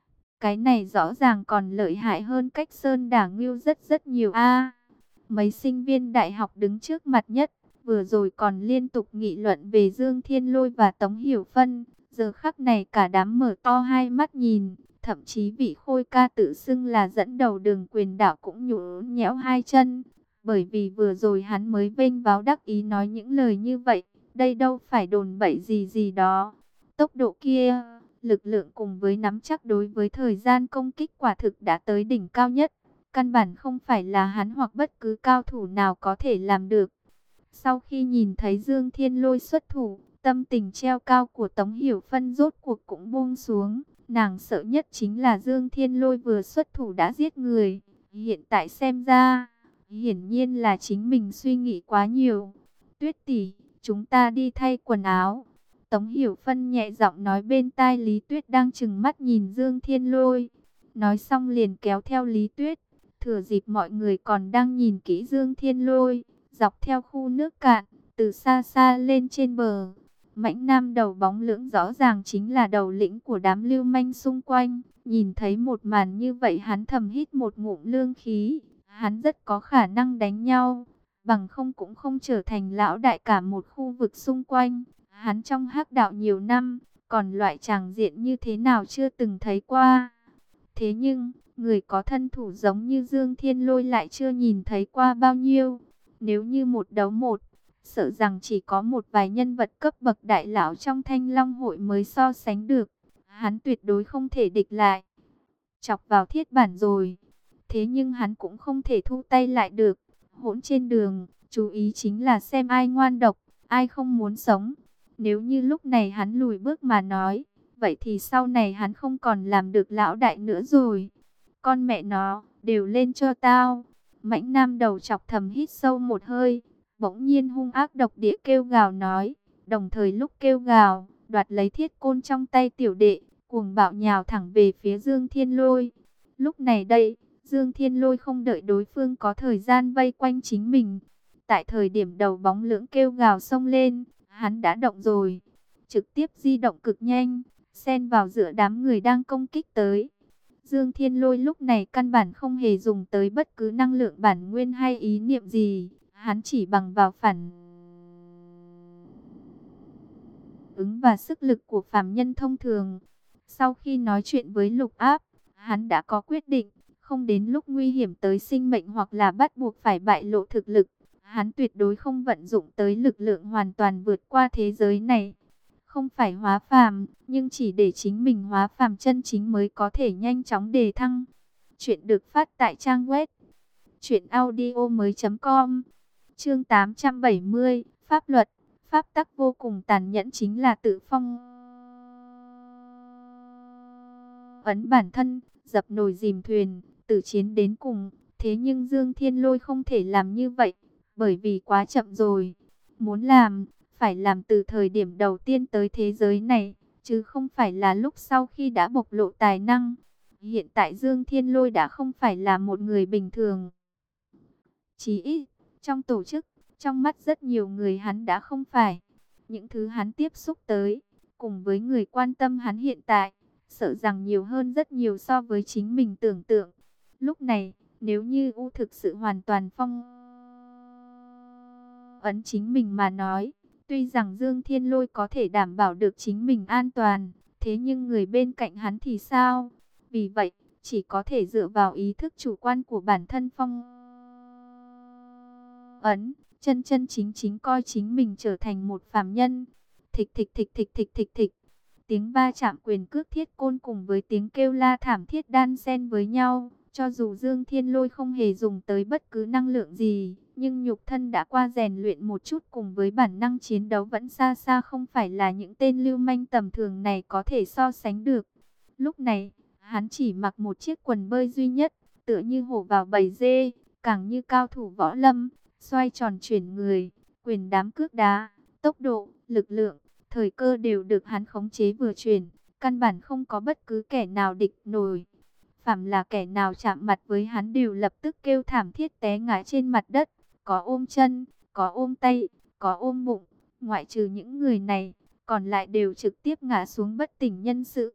Cái này rõ ràng còn lợi hại hơn cách Sơn đả Ngưu rất rất nhiều a. Mấy sinh viên đại học đứng trước mặt nhất, vừa rồi còn liên tục nghị luận về Dương Thiên Lôi và Tống Hiểu Phân. Giờ khắc này cả đám mở to hai mắt nhìn, thậm chí vị Khôi ca tự xưng là dẫn đầu Đường Quyền Đạo cũng nhún nhẽo hai chân. Bởi vì vừa rồi hắn mới vênh váo đắc ý nói những lời như vậy, đây đâu phải đồn bậy gì gì đó. Tốc độ kia, lực lượng cùng với nắm chắc đối với thời gian công kích quả thực đã tới đỉnh cao nhất. Căn bản không phải là hắn hoặc bất cứ cao thủ nào có thể làm được. Sau khi nhìn thấy Dương Thiên Lôi xuất thủ, tâm tình treo cao của Tống Hiểu Phân rốt cuộc cũng buông xuống. Nàng sợ nhất chính là Dương Thiên Lôi vừa xuất thủ đã giết người. Hiện tại xem ra, hiển nhiên là chính mình suy nghĩ quá nhiều. Tuyết tỷ, chúng ta đi thay quần áo. Tống Hiểu Phân nhẹ giọng nói bên tai Lý Tuyết đang trừng mắt nhìn Dương Thiên Lôi. Nói xong liền kéo theo Lý Tuyết. Thừa dịp mọi người còn đang nhìn kỹ Dương Thiên Lôi, dọc theo khu nước cạn, từ xa xa lên trên bờ. Mãnh Nam đầu bóng lưỡng rõ ràng chính là đầu lĩnh của đám lưu manh xung quanh. Nhìn thấy một màn như vậy hắn thầm hít một ngụm lương khí. Hắn rất có khả năng đánh nhau, bằng không cũng không trở thành lão đại cả một khu vực xung quanh. Hắn trong hắc đạo nhiều năm, còn loại tràng diện như thế nào chưa từng thấy qua. Thế nhưng, người có thân thủ giống như Dương Thiên Lôi lại chưa nhìn thấy qua bao nhiêu. Nếu như một đấu một, sợ rằng chỉ có một vài nhân vật cấp bậc đại lão trong Thanh Long hội mới so sánh được. Hắn tuyệt đối không thể địch lại. Chọc vào thiết bản rồi. Thế nhưng hắn cũng không thể thu tay lại được. Hỗn trên đường, chú ý chính là xem ai ngoan độc, ai không muốn sống. Nếu như lúc này hắn lùi bước mà nói, vậy thì sau này hắn không còn làm được lão đại nữa rồi. Con mẹ nó, đều lên cho tao. Mãnh Nam đầu chọc thầm hít sâu một hơi, bỗng nhiên hung ác độc địa kêu gào nói. Đồng thời lúc kêu gào, đoạt lấy thiết côn trong tay tiểu đệ, cuồng bạo nhào thẳng về phía Dương Thiên Lôi. Lúc này đây, Dương Thiên Lôi không đợi đối phương có thời gian vây quanh chính mình. Tại thời điểm đầu bóng lưỡng kêu gào xông lên, hắn đã động rồi. Trực tiếp di động cực nhanh, xen vào giữa đám người đang công kích tới. Dương Thiên Lôi lúc này căn bản không hề dùng tới bất cứ năng lượng bản nguyên hay ý niệm gì. Hắn chỉ bằng vào phản ứng và sức lực của phàm nhân thông thường. Sau khi nói chuyện với Lục Áp, hắn đã có quyết định. Không đến lúc nguy hiểm tới sinh mệnh hoặc là bắt buộc phải bại lộ thực lực, hắn tuyệt đối không vận dụng tới lực lượng hoàn toàn vượt qua thế giới này. Không phải hóa phàm, nhưng chỉ để chính mình hóa phàm chân chính mới có thể nhanh chóng đề thăng. Chuyện được phát tại trang web truyện audio mới chấm com. Chương tám trăm bảy mươi, pháp luật, pháp tắc vô cùng tàn nhẫn chính là tự phong ấn bản thân, dập nồi dìm thuyền, từ chiến đến cùng. Thế nhưng Dương Thiên Lôi không thể làm như vậy, bởi vì quá chậm rồi. Muốn làm, phải làm từ thời điểm đầu tiên tới thế giới này, chứ không phải là lúc sau khi đã bộc lộ tài năng. Hiện tại Dương Thiên Lôi đã không phải là một người bình thường. Chỉ ít, trong tổ chức, trong mắt rất nhiều người hắn đã không phải. Những thứ hắn tiếp xúc tới, cùng với người quan tâm hắn hiện tại, sợ rằng nhiều hơn rất nhiều so với chính mình tưởng tượng. Lúc này, nếu như U thực sự hoàn toàn phong ấn chính mình mà nói, tuy rằng Dương Thiên Lôi có thể đảm bảo được chính mình an toàn, thế nhưng người bên cạnh hắn thì sao? Vì vậy, chỉ có thể dựa vào ý thức chủ quan của bản thân phong ấn, chân chân chính chính coi chính mình trở thành một phàm nhân. Thịch thịch thịch thịch thịch thịch thịch. Tiếng va chạm quyền cước thiết côn cùng với tiếng kêu la thảm thiết đan xen với nhau. Cho dù Dương Thiên Lôi không hề dùng tới bất cứ năng lượng gì, nhưng nhục thân đã qua rèn luyện một chút cùng với bản năng chiến đấu vẫn xa xa không phải là những tên lưu manh tầm thường này có thể so sánh được. Lúc này, hắn chỉ mặc một chiếc quần bơi duy nhất, tựa như hổ vào bầy dê, càng như cao thủ võ lâm, xoay tròn chuyển người, quyền đám cước đá, tốc độ, lực lượng, thời cơ đều được hắn khống chế vừa chuyển, căn bản không có bất cứ kẻ nào địch nổi. Phàm là kẻ nào chạm mặt với hắn đều lập tức kêu thảm thiết té ngã trên mặt đất, có ôm chân, có ôm tay, có ôm bụng, ngoại trừ những người này, còn lại đều trực tiếp ngã xuống bất tỉnh nhân sự.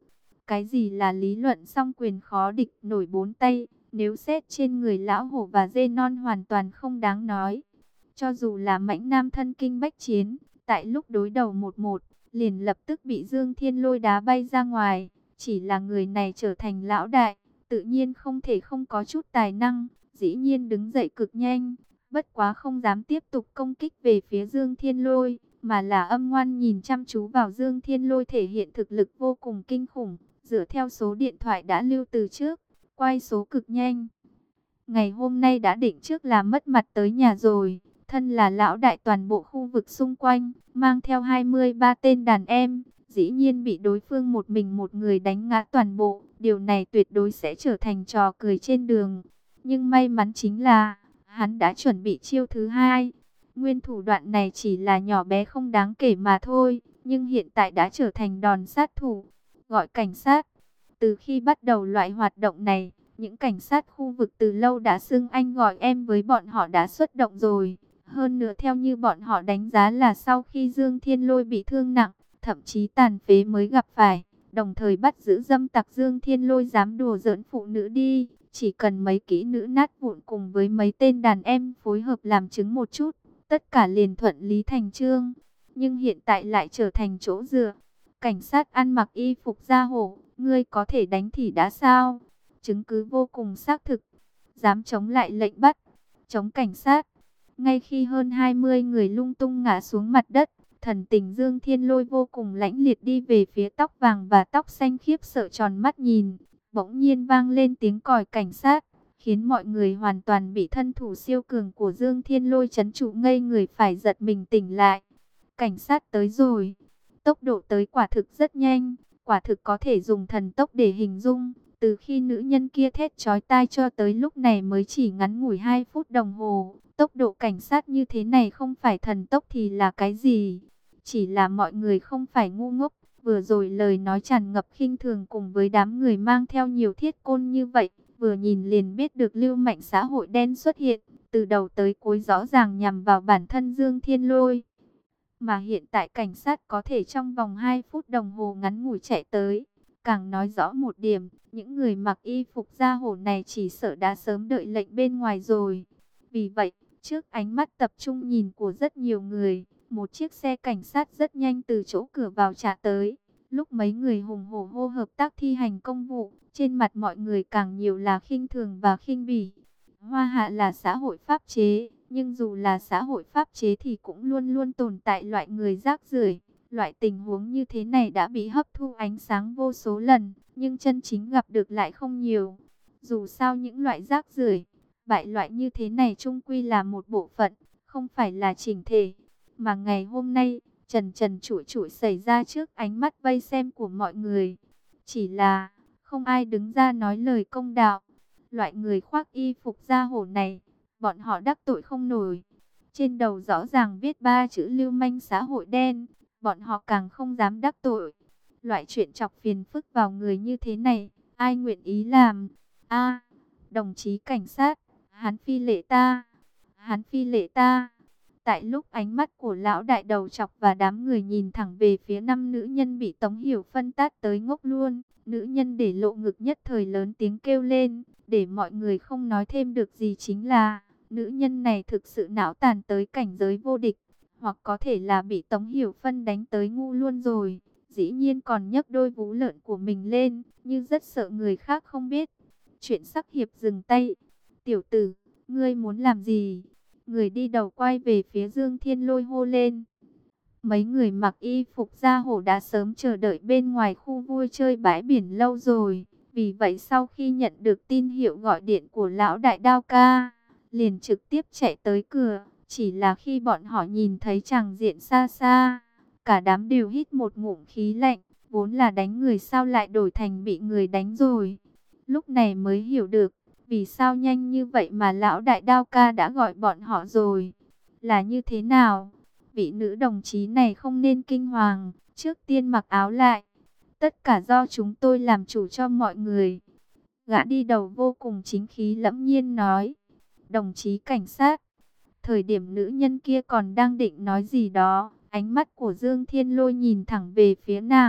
Cái gì là lý luận song quyền khó địch nổi bốn tay, nếu xét trên người lão hổ và dê non hoàn toàn không đáng nói. Cho dù là mãnh nam thân kinh bách chiến, tại lúc đối đầu một một, liền lập tức bị Dương Thiên Lôi đá bay ra ngoài. Chỉ là người này trở thành lão đại, tự nhiên không thể không có chút tài năng, dĩ nhiên đứng dậy cực nhanh. Bất quá không dám tiếp tục công kích về phía Dương Thiên Lôi, mà là âm ngoan nhìn chăm chú vào Dương Thiên Lôi thể hiện thực lực vô cùng kinh khủng. Dựa theo số điện thoại đã lưu từ trước, quay số cực nhanh. Ngày hôm nay đã định trước là mất mặt tới nhà rồi. Thân là lão đại toàn bộ khu vực xung quanh, mang theo hai mươi ba tên đàn em, dĩ nhiên bị đối phương một mình một người đánh ngã toàn bộ. Điều này tuyệt đối sẽ trở thành trò cười trên đường. Nhưng may mắn chính là, hắn đã chuẩn bị chiêu thứ hai. Nguyên thủ đoạn này chỉ là nhỏ bé không đáng kể mà thôi, nhưng hiện tại đã trở thành đòn sát thủ. Gọi cảnh sát. Từ khi bắt đầu loại hoạt động này, những cảnh sát khu vực từ lâu đã xưng anh gọi em với bọn họ đã xuất động rồi. Hơn nữa theo như bọn họ đánh giá là sau khi Dương Thiên Lôi bị thương nặng, thậm chí tàn phế mới gặp phải, đồng thời bắt giữ dâm tặc Dương Thiên Lôi dám đùa giỡn phụ nữ đi. Chỉ cần mấy kỹ nữ nát vụn cùng với mấy tên đàn em phối hợp làm chứng một chút, tất cả liền thuận lý thành chương. Nhưng hiện tại lại trở thành chỗ dựa. Cảnh sát ăn mặc y phục da hổ, ngươi có thể đánh thì đã sao? Chứng cứ vô cùng xác thực. Dám chống lại lệnh bắt, chống cảnh sát. Ngay khi hơn hai mươi người lung tung ngã xuống mặt đất, thần tình Dương Thiên Lôi vô cùng lãnh liệt đi về phía tóc vàng và tóc xanh khiếp sợ tròn mắt nhìn. Bỗng nhiên vang lên tiếng còi cảnh sát, khiến mọi người hoàn toàn bị thân thủ siêu cường của Dương Thiên Lôi trấn trụ ngây người phải giật mình tỉnh lại. Cảnh sát tới rồi. Tốc độ tới quả thực rất nhanh, quả thực có thể dùng thần tốc để hình dung. Từ khi nữ nhân kia thét chói tai cho tới lúc này mới chỉ ngắn ngủi hai phút đồng hồ. Tốc độ cảnh sát như thế này không phải thần tốc thì là cái gì? Chỉ là mọi người không phải ngu ngốc. Vừa rồi lời nói tràn ngập khinh thường cùng với đám người mang theo nhiều thiết côn như vậy. Vừa nhìn liền biết được lưu manh xã hội đen xuất hiện. Từ đầu tới cuối rõ ràng nhằm vào bản thân Dương Thiên Lôi. Mà hiện tại cảnh sát có thể trong vòng hai phút đồng hồ ngắn ngủi chạy tới. Càng nói rõ một điểm, những người mặc y phục da hổ này chỉ sợ đã sớm đợi lệnh bên ngoài rồi. Vì vậy, trước ánh mắt tập trung nhìn của rất nhiều người, một chiếc xe cảnh sát rất nhanh từ chỗ cửa vào trả tới. Lúc mấy người hùng hổ hô hợp tác thi hành công vụ, trên mặt mọi người càng nhiều là khinh thường và khinh bỉ. Hoa Hạ là xã hội pháp chế, nhưng dù là xã hội pháp chế thì cũng luôn luôn tồn tại loại người rác rưởi. Loại tình huống như thế này đã bị hấp thu ánh sáng vô số lần, nhưng chân chính gặp được lại không nhiều. Dù sao những loại rác rưởi, bại loại như thế này chung quy là một bộ phận, không phải là chỉnh thể. Mà ngày hôm nay, trần trần trụi trụi xảy ra trước ánh mắt vây xem của mọi người. Chỉ là, không ai đứng ra nói lời công đạo. Loại người khoác y phục da hổ này, bọn họ đắc tội không nổi. Trên đầu rõ ràng viết ba chữ lưu manh xã hội đen, bọn họ càng không dám đắc tội. Loại chuyện chọc phiền phức vào người như thế này, ai nguyện ý làm? A, đồng chí cảnh sát, hắn phi lệ ta, hắn phi lệ ta. Tại lúc ánh mắt của lão đại đầu chọc và đám người nhìn thẳng về phía năm nữ nhân bị Tống Hiểu phân tát tới ngốc luôn, nữ nhân để lộ ngực nhất thời lớn tiếng kêu lên, để mọi người không nói thêm được gì chính là, nữ nhân này thực sự não tàn tới cảnh giới vô địch, hoặc có thể là bị Tống Hiểu Phân đánh tới ngu luôn rồi, dĩ nhiên còn nhấc đôi vú lợn của mình lên, như rất sợ người khác không biết. Chuyện sắc hiệp dừng tay. Tiểu tử, ngươi muốn làm gì? Người đi đầu quay về phía Dương Thiên Lôi hô lên. Mấy người mặc y phục da hổ đã sớm chờ đợi bên ngoài khu vui chơi bãi biển lâu rồi. Vì vậy sau khi nhận được tin hiệu gọi điện của lão đại Đao Ca, liền trực tiếp chạy tới cửa. Chỉ là khi bọn họ nhìn thấy tràng diện xa xa, cả đám đều hít một ngụm khí lạnh. Vốn là đánh người sao lại đổi thành bị người đánh rồi. Lúc này mới hiểu được, vì sao nhanh như vậy mà lão đại Đao Ca đã gọi bọn họ rồi. Là như thế nào? Vị nữ đồng chí này không nên kinh hoàng, trước tiên mặc áo lại. Tất cả do chúng tôi làm chủ cho mọi người. Gã đi đầu vô cùng chính khí lẫm nhiên nói. Đồng chí cảnh sát. Thời điểm nữ nhân kia còn đang định nói gì đó, ánh mắt của Dương Thiên Lôi nhìn thẳng về phía nàng,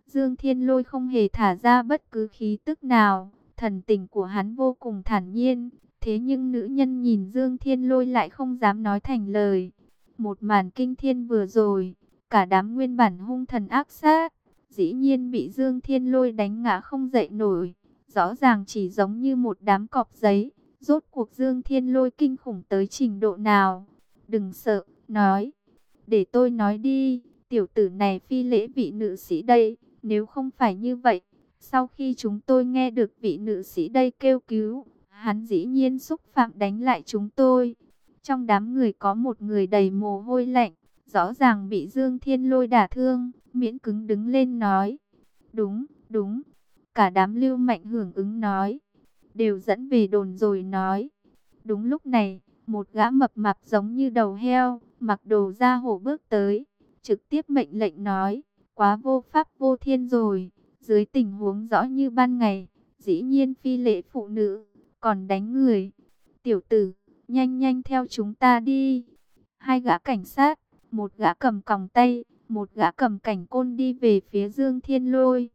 Dương Thiên Lôi không hề thả ra bất cứ khí tức nào, thần tình của hắn vô cùng thản nhiên. Thế nhưng nữ nhân nhìn Dương Thiên Lôi lại không dám nói thành lời. Một màn kinh thiên vừa rồi, cả đám nguyên bản hung thần ác sát, dĩ nhiên bị Dương Thiên Lôi đánh ngã không dậy nổi. Rõ ràng chỉ giống như một đám cọp giấy. Rốt cuộc Dương Thiên Lôi kinh khủng tới trình độ nào? Đừng sợ, nói. Để tôi nói đi, tiểu tử này phi lễ vị nữ sĩ đây. Nếu không phải như vậy, sau khi chúng tôi nghe được vị nữ sĩ đây kêu cứu, hắn dĩ nhiên xúc phạm đánh lại chúng tôi. Trong đám người có một người đầy mồ hôi lạnh, rõ ràng bị Dương Thiên Lôi đả thương, miễn cứng đứng lên nói. Đúng, đúng. Cả đám Lưu Mạnh hưởng ứng nói. Đều dẫn về đồn rồi nói. Đúng lúc này, một gã mập mạp giống như đầu heo, mặc đồ da hổ bước tới, trực tiếp mệnh lệnh nói. Quá vô pháp vô thiên rồi, dưới tình huống rõ như ban ngày, dĩ nhiên phi lễ phụ nữ, còn đánh người. Tiểu tử, nhanh nhanh theo chúng ta đi. Hai gã cảnh sát, một gã cầm còng tay, một gã cầm cảnh côn đi về phía Dương Thiên Lôi.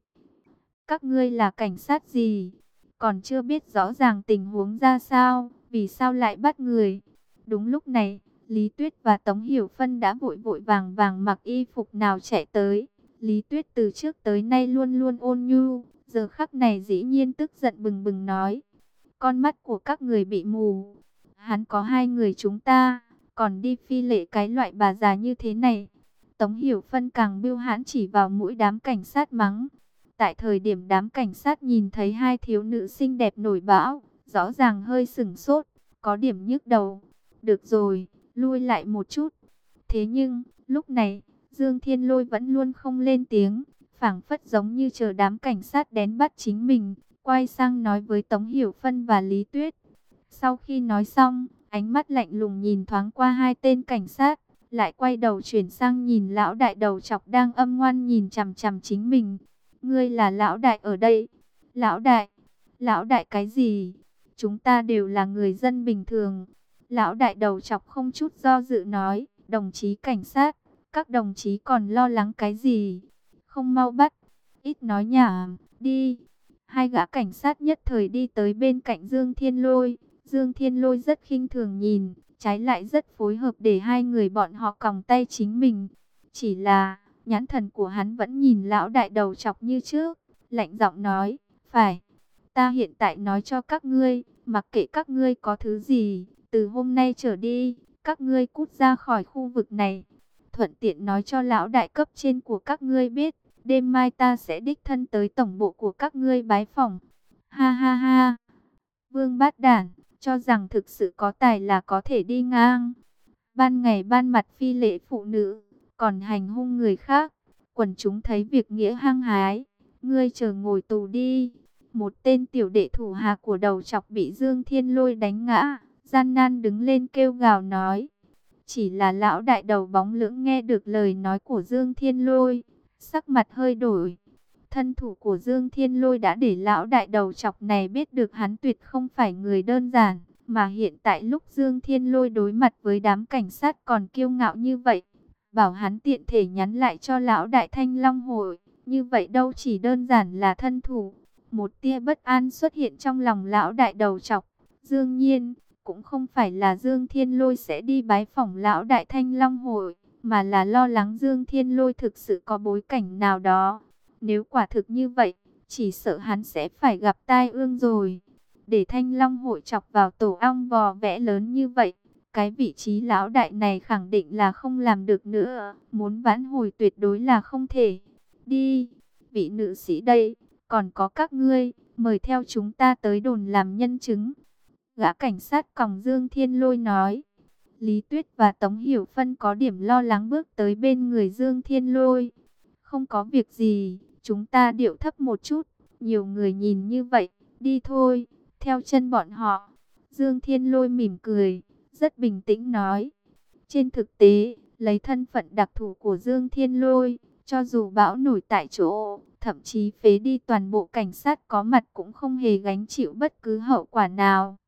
Các ngươi là cảnh sát gì? Còn chưa biết rõ ràng tình huống ra sao, vì sao lại bắt người? Đúng lúc này, Lý Tuyết và Tống Hiểu Phân đã vội vội vàng vàng mặc y phục nào chạy tới. Lý Tuyết từ trước tới nay luôn luôn ôn nhu, giờ khắc này dĩ nhiên tức giận bừng bừng nói. Con mắt của các người bị mù. Hắn có hai người chúng ta, còn đi phi lễ cái loại bà già như thế này. Tống Hiểu Phân càng bưu hãn chỉ vào mũi đám cảnh sát mắng. Tại thời điểm đám cảnh sát nhìn thấy hai thiếu nữ xinh đẹp nổi bão, rõ ràng hơi sửng sốt, có điểm nhức đầu. Được rồi, lui lại một chút. Thế nhưng, lúc này, Dương Thiên Lôi vẫn luôn không lên tiếng, phảng phất giống như chờ đám cảnh sát đến bắt chính mình, quay sang nói với Tống Hiểu Phân và Lý Tuyết. Sau khi nói xong, ánh mắt lạnh lùng nhìn thoáng qua hai tên cảnh sát, lại quay đầu chuyển sang nhìn lão đại đầu chọc đang âm ngoan nhìn chằm chằm chính mình. Ngươi là lão đại ở đây. Lão đại? Lão đại cái gì? Chúng ta đều là người dân bình thường. Lão đại đầu chọc không chút do dự nói, đồng chí cảnh sát, các đồng chí còn lo lắng cái gì? Không mau bắt, ít nói nhảm, đi. Hai gã cảnh sát nhất thời đi tới bên cạnh Dương Thiên Lôi. Dương Thiên Lôi rất khinh thường nhìn, trái lại rất phối hợp để hai người bọn họ còng tay chính mình. Chỉ là, nhãn thần của hắn vẫn nhìn lão đại đầu chọc như trước, lạnh giọng nói, phải, ta hiện tại nói cho các ngươi, mặc kệ các ngươi có thứ gì, từ hôm nay trở đi, các ngươi cút ra khỏi khu vực này. Thuận tiện nói cho lão đại cấp trên của các ngươi biết, đêm mai ta sẽ đích thân tới tổng bộ của các ngươi bái phỏng. Ha ha ha, Vương Bát Đản, cho rằng thực sự có tài là có thể đi ngang. Ban ngày ban mặt phi lễ phụ nữ, còn hành hung người khác. Quần chúng thấy việc nghĩa hăng hái, ngươi chờ ngồi tù đi. Một tên tiểu đệ thủ hạ của đầu chọc bị Dương Thiên Lôi đánh ngã, gian nan đứng lên kêu gào nói. Chỉ là lão đại đầu bóng lưỡng nghe được lời nói của Dương Thiên Lôi, sắc mặt hơi đổi. Thân thủ của Dương Thiên Lôi đã để lão đại đầu chọc này biết được hắn tuyệt không phải người đơn giản. Mà hiện tại lúc Dương Thiên Lôi đối mặt với đám cảnh sát còn kiêu ngạo như vậy, bảo hắn tiện thể nhắn lại cho lão đại Thanh Long Hội, như vậy đâu chỉ đơn giản là thân thủ. Một tia bất an xuất hiện trong lòng lão đại đầu chọc. Dương nhiên, cũng không phải là Dương Thiên Lôi sẽ đi bái phỏng lão đại Thanh Long Hội, mà là lo lắng Dương Thiên Lôi thực sự có bối cảnh nào đó. Nếu quả thực như vậy, chỉ sợ hắn sẽ phải gặp tai ương rồi. Để Thanh Long Hội chọc vào tổ ong vò vẽ lớn như vậy, cái vị trí lão đại này khẳng định là không làm được nữa. Muốn vãn hồi tuyệt đối là không thể. Đi, vị nữ sĩ đây, còn có các ngươi, mời theo chúng ta tới đồn làm nhân chứng. Gã cảnh sát còng Dương Thiên Lôi nói. Lý Tuyết và Tống Hiểu Phân có điểm lo lắng bước tới bên người Dương Thiên Lôi. Không có việc gì, chúng ta điệu thấp một chút, nhiều người nhìn như vậy, đi thôi, theo chân bọn họ. Dương Thiên Lôi mỉm cười, rất bình tĩnh nói. Trên thực tế, lấy thân phận đặc thù của Dương Thiên Lôi, cho dù bão nổi tại chỗ, thậm chí phế đi toàn bộ cảnh sát có mặt cũng không hề gánh chịu bất cứ hậu quả nào.